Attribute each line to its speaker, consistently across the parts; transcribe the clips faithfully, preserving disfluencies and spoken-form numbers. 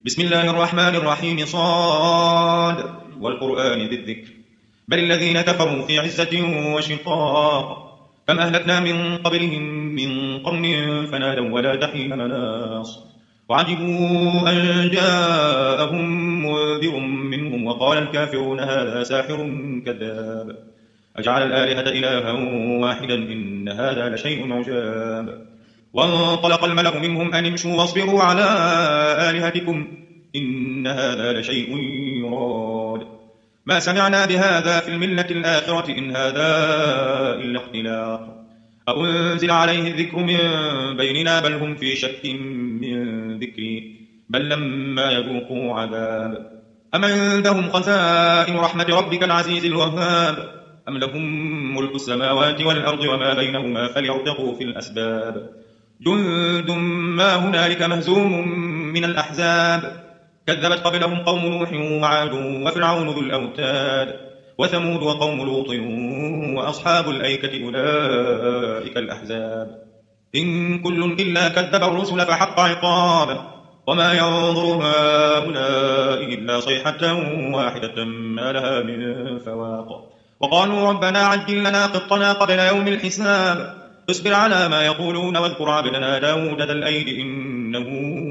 Speaker 1: بسم الله الرحمن الرحيم. صاد والقرآن ذي الذكر. بل الذين كفروا في عزة وشقاق. كم أهلكنا من قبلهم من قرن فنادوا ولا تحين مناص. وعجبوا أن جاءهم منذر منهم وقال الكافرون هذا ساحر كذاب. أجعل الآلهة إلها واحدا إن هذا لشيء عجاب. وانطلق الملأ منهم أن امشوا واصبروا على آلهتكم إن هذا لشيء يراد. ما سمعنا بهذا في الملة الآخرة إن هذا إلا اختلاق. أأنزل عليه الذكر من بيننا بل هم في شك من ذكري بل لما يذوقوا عذاب. أم عندهم خزائن رحمة ربك العزيز الوهاب أم لهم ملك السماوات والأرض وما بينهما فليرتقوا في الأسباب. جند ما هنالك مهزوم من الأحزاب. كذبت قبلهم قوم نوح وعاد وفرعون ذو الأوتاد وثمود وقوم لوط وأصحاب الأيكة أولئك الأحزاب. إن كل إلا كذب الرسل فحق عقاب. وما ينظر هؤلاء إلا صيحة واحدة ما لها من فواق. وقالوا ربنا عجل لنا قطنا قبل يوم الحساب. اصبر على ما يقولون واذكر عبدنا داود ذا الأيد إنه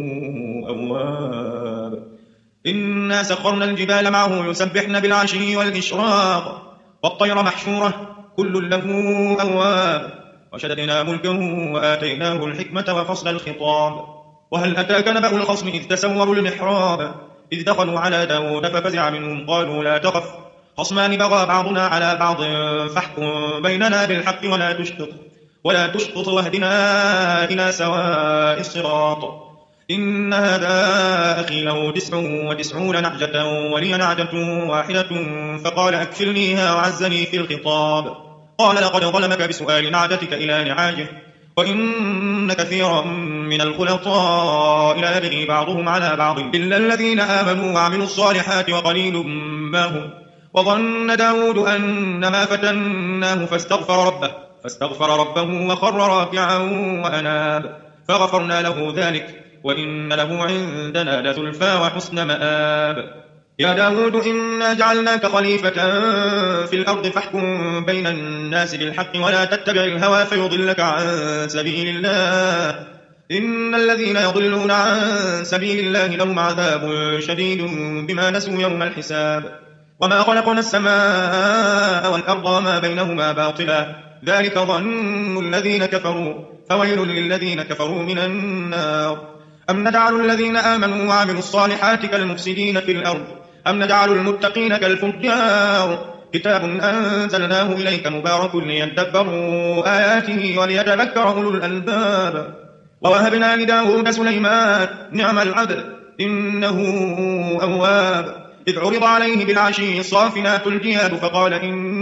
Speaker 1: أواب. إنا سخرنا الجبال معه يسبحن بالعشي والإشراق والطير محشورة كل له أواب. وشددنا ملكه وآتيناه الحكمة وفصل الخطاب. وهل أتاك نبأ الخصم إذ تسوروا المحراب إذ دخلوا على داود ففزع منهم قالوا لا تخف خصمان بغى بعضنا على بعض فاحكم بيننا بالحق ولا تشطط ولا تشطط واهدنا إلى سواء الصراط. إن هذا أخي له تسع وتسعون نعجة ولي نعجة واحدة فقال أكفلنيها وعزني في الخطاب. قال لقد ظلمك بسؤال نعجتك إلى نعاجه وإن كثيرا من الخلطاء لا يبغي بعضهم على بعض إلا الذين آمنوا وعملوا الصالحات وقليل ما هم. وظن داود أنما فتناه فاستغفر ربه فاستغفر ربه وخر راكعا وأناب فغفرنا له ذلك وإن له عندنا لزلفى وحسن مآب. يا داود إنا جعلناك خليفة في الأرض فاحكم بين الناس بالحق ولا تتبع الهوى فيضلك عن سبيل الله إن الذين يضلون عن سبيل الله لهم عذاب شديد بما نسوا يوم الحساب. وما خلقنا السماء والأرض وما بينهما باطلا ذلك ظن الذين كفروا فويل للذين كفروا من النار. أم نجعل الذين آمنوا وعملوا الصالحات كالمفسدين في الأرض أم نجعل المتقين كالفجار. كتاب أنزلناه إليك مبارك ليدبروا آياته وليتذكر أولو الألباب. ووهبنا لداود سليمان نعم العبد إنه أواب. إذ عرض عليه بالعشي الصافنات الجياد فقال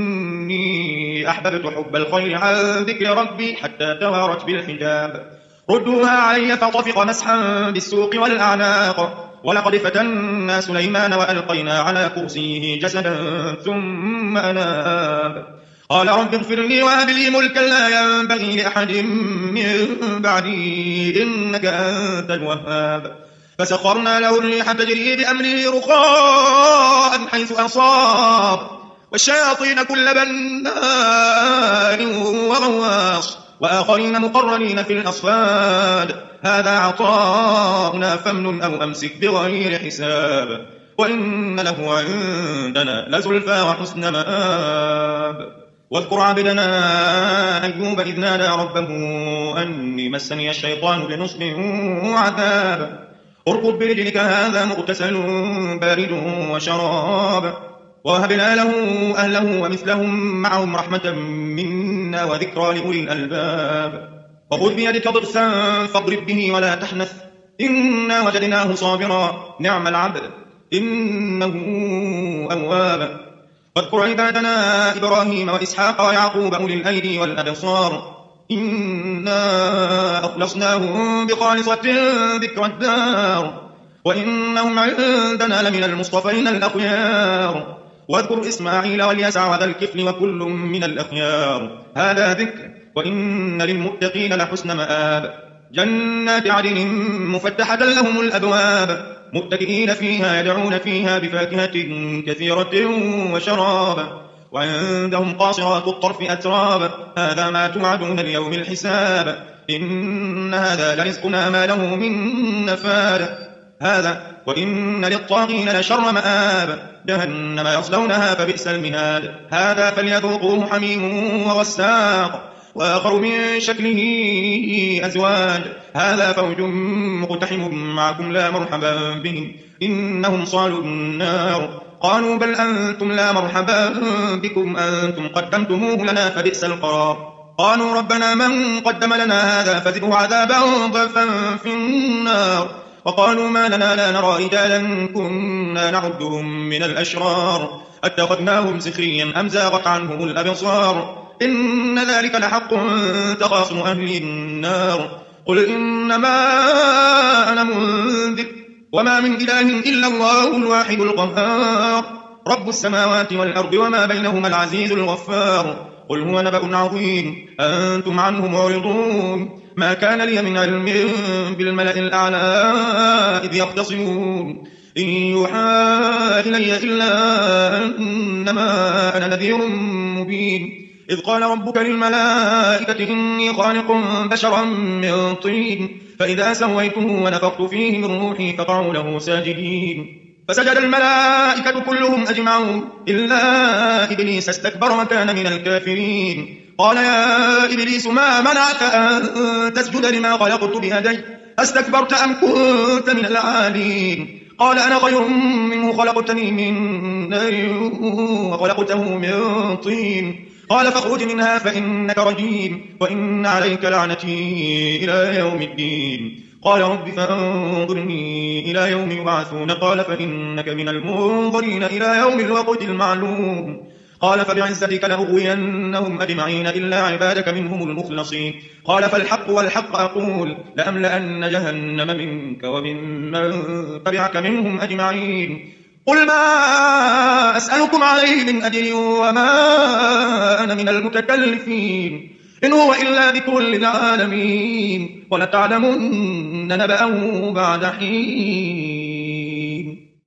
Speaker 1: إني أحببت حب الخير عن ذكر ربي حتى توارت بالحجاب. ردوها علي فطفق مسحا بالسوق والأعناق. ولقد فتنا سليمان وألقينا على كرسيه جسدا ثم أناب. قال رب اغفر لي وهب لي ملكا لا ينبغي لأحد من بعدي إنك أنت الوهاب. فسخرنا له الريح تجري بأمره رخاء حيث أصاب والشياطين كل بناء وغواص وآخرين مقرنين في الأصفاد. هذا عطاؤنا فامنن أو أمسك بغير حساب وإن له عندنا لزلفى وحسن مآب. واذكر عبدنا أيوب إذ نادى ربه أني مسني الشيطان بنصب وعذاب. اركض برجلك هذا مغتسل بارد وشراب. ووهبنا له أهله ومثلهم معهم رحمة منا وذكرى لأولي الألباب. وخذ بيدك ضغثا فاضرب به ولا تحنث إنا وجدناه صابرا نعم العبد إنه أواب. واذكر عبادنا إبراهيم وإسحاق ويعقوب أولي الأيدي والأبصار إنا أخلصناهم بخالصة ذكر الدار وإنهم عندنا لمن المصطفين الأخيار. واذكر إسماعيل واليسع وذا الكفل وكل من الأخيار. هذا ذكر وإن للمتقين لحسن مآب. جنات عدن مفتحة لهم الأبواب متكئين فيها يدعون فيها بفاكهة كثيرة وشرابا وعندهم قاصرات الطرف أترابا هذا ما توعدون ليوم الحساب إن هذا لرزقنا ما له من نفاد هذا وإن للطاغين لشر مآب جهنم يصلونها فبئس المهاد هذا فليذوقوه حميم وغساق وآخر من شكله أزواج هذا فوج مقتحم معكم لا مرحبا بهم إنهم صالوا النار قالوا بل أنتم لا مرحبا بكم أنتم قدمتموه لنا فبئس القرار قالوا ربنا من قدم لنا هذا فزده عذابا ضعفا في النار وقالوا ما لنا لا نرى رجالا كنا نعدهم من الأشرار اتخذناهم سخريا أم زاغت عنهم الأبصار إن ذلك لحق تخاصم أهل النار قل إنما أنا منذر وما من إله إلا الله الواحد القهار رب السماوات والأرض وما بينهما العزيز الغفار قل هو نبأ عظيم أنتم عنه معرضون ما كان لي من علم بالملأ الأعلى إذ يختصمون إن يوحى إلي إلا أنما أنا نذير مبين إذ قال ربك للملائكة إني خالق بشرا من طين فإذا سويته ونفخت فيه من روحي فقعوا له ساجدين فسجد الملائكة كلهم أجمعون إلا إبليس استكبر وكان من الكافرين قال يا إبليس ما منعك أن تسجد لما خلقت بيدي أستكبرت أم كنت من العالين قال أنا خير منه خلقتني من نار وخلقته من طين قال فاخرج منها فإنك رجيم وإن عليك لعنتي إلى يوم الدين قال رب فانظرني إلى يوم يبعثون قال فإنك من المنظرين إلى يوم الوقت المعلوم قال فبعزتك لأغوينهم أجمعين إلا عبادك منهم المخلصين قال فالحق والحق أقول لأملأن جهنم منك وممن تبعك منهم أجمعين قل ما أسألكم عليه من أجر وما أنا من المتكلفين إن هو إلا ذكر للعالمين ولتعلمن نبأه بعد حين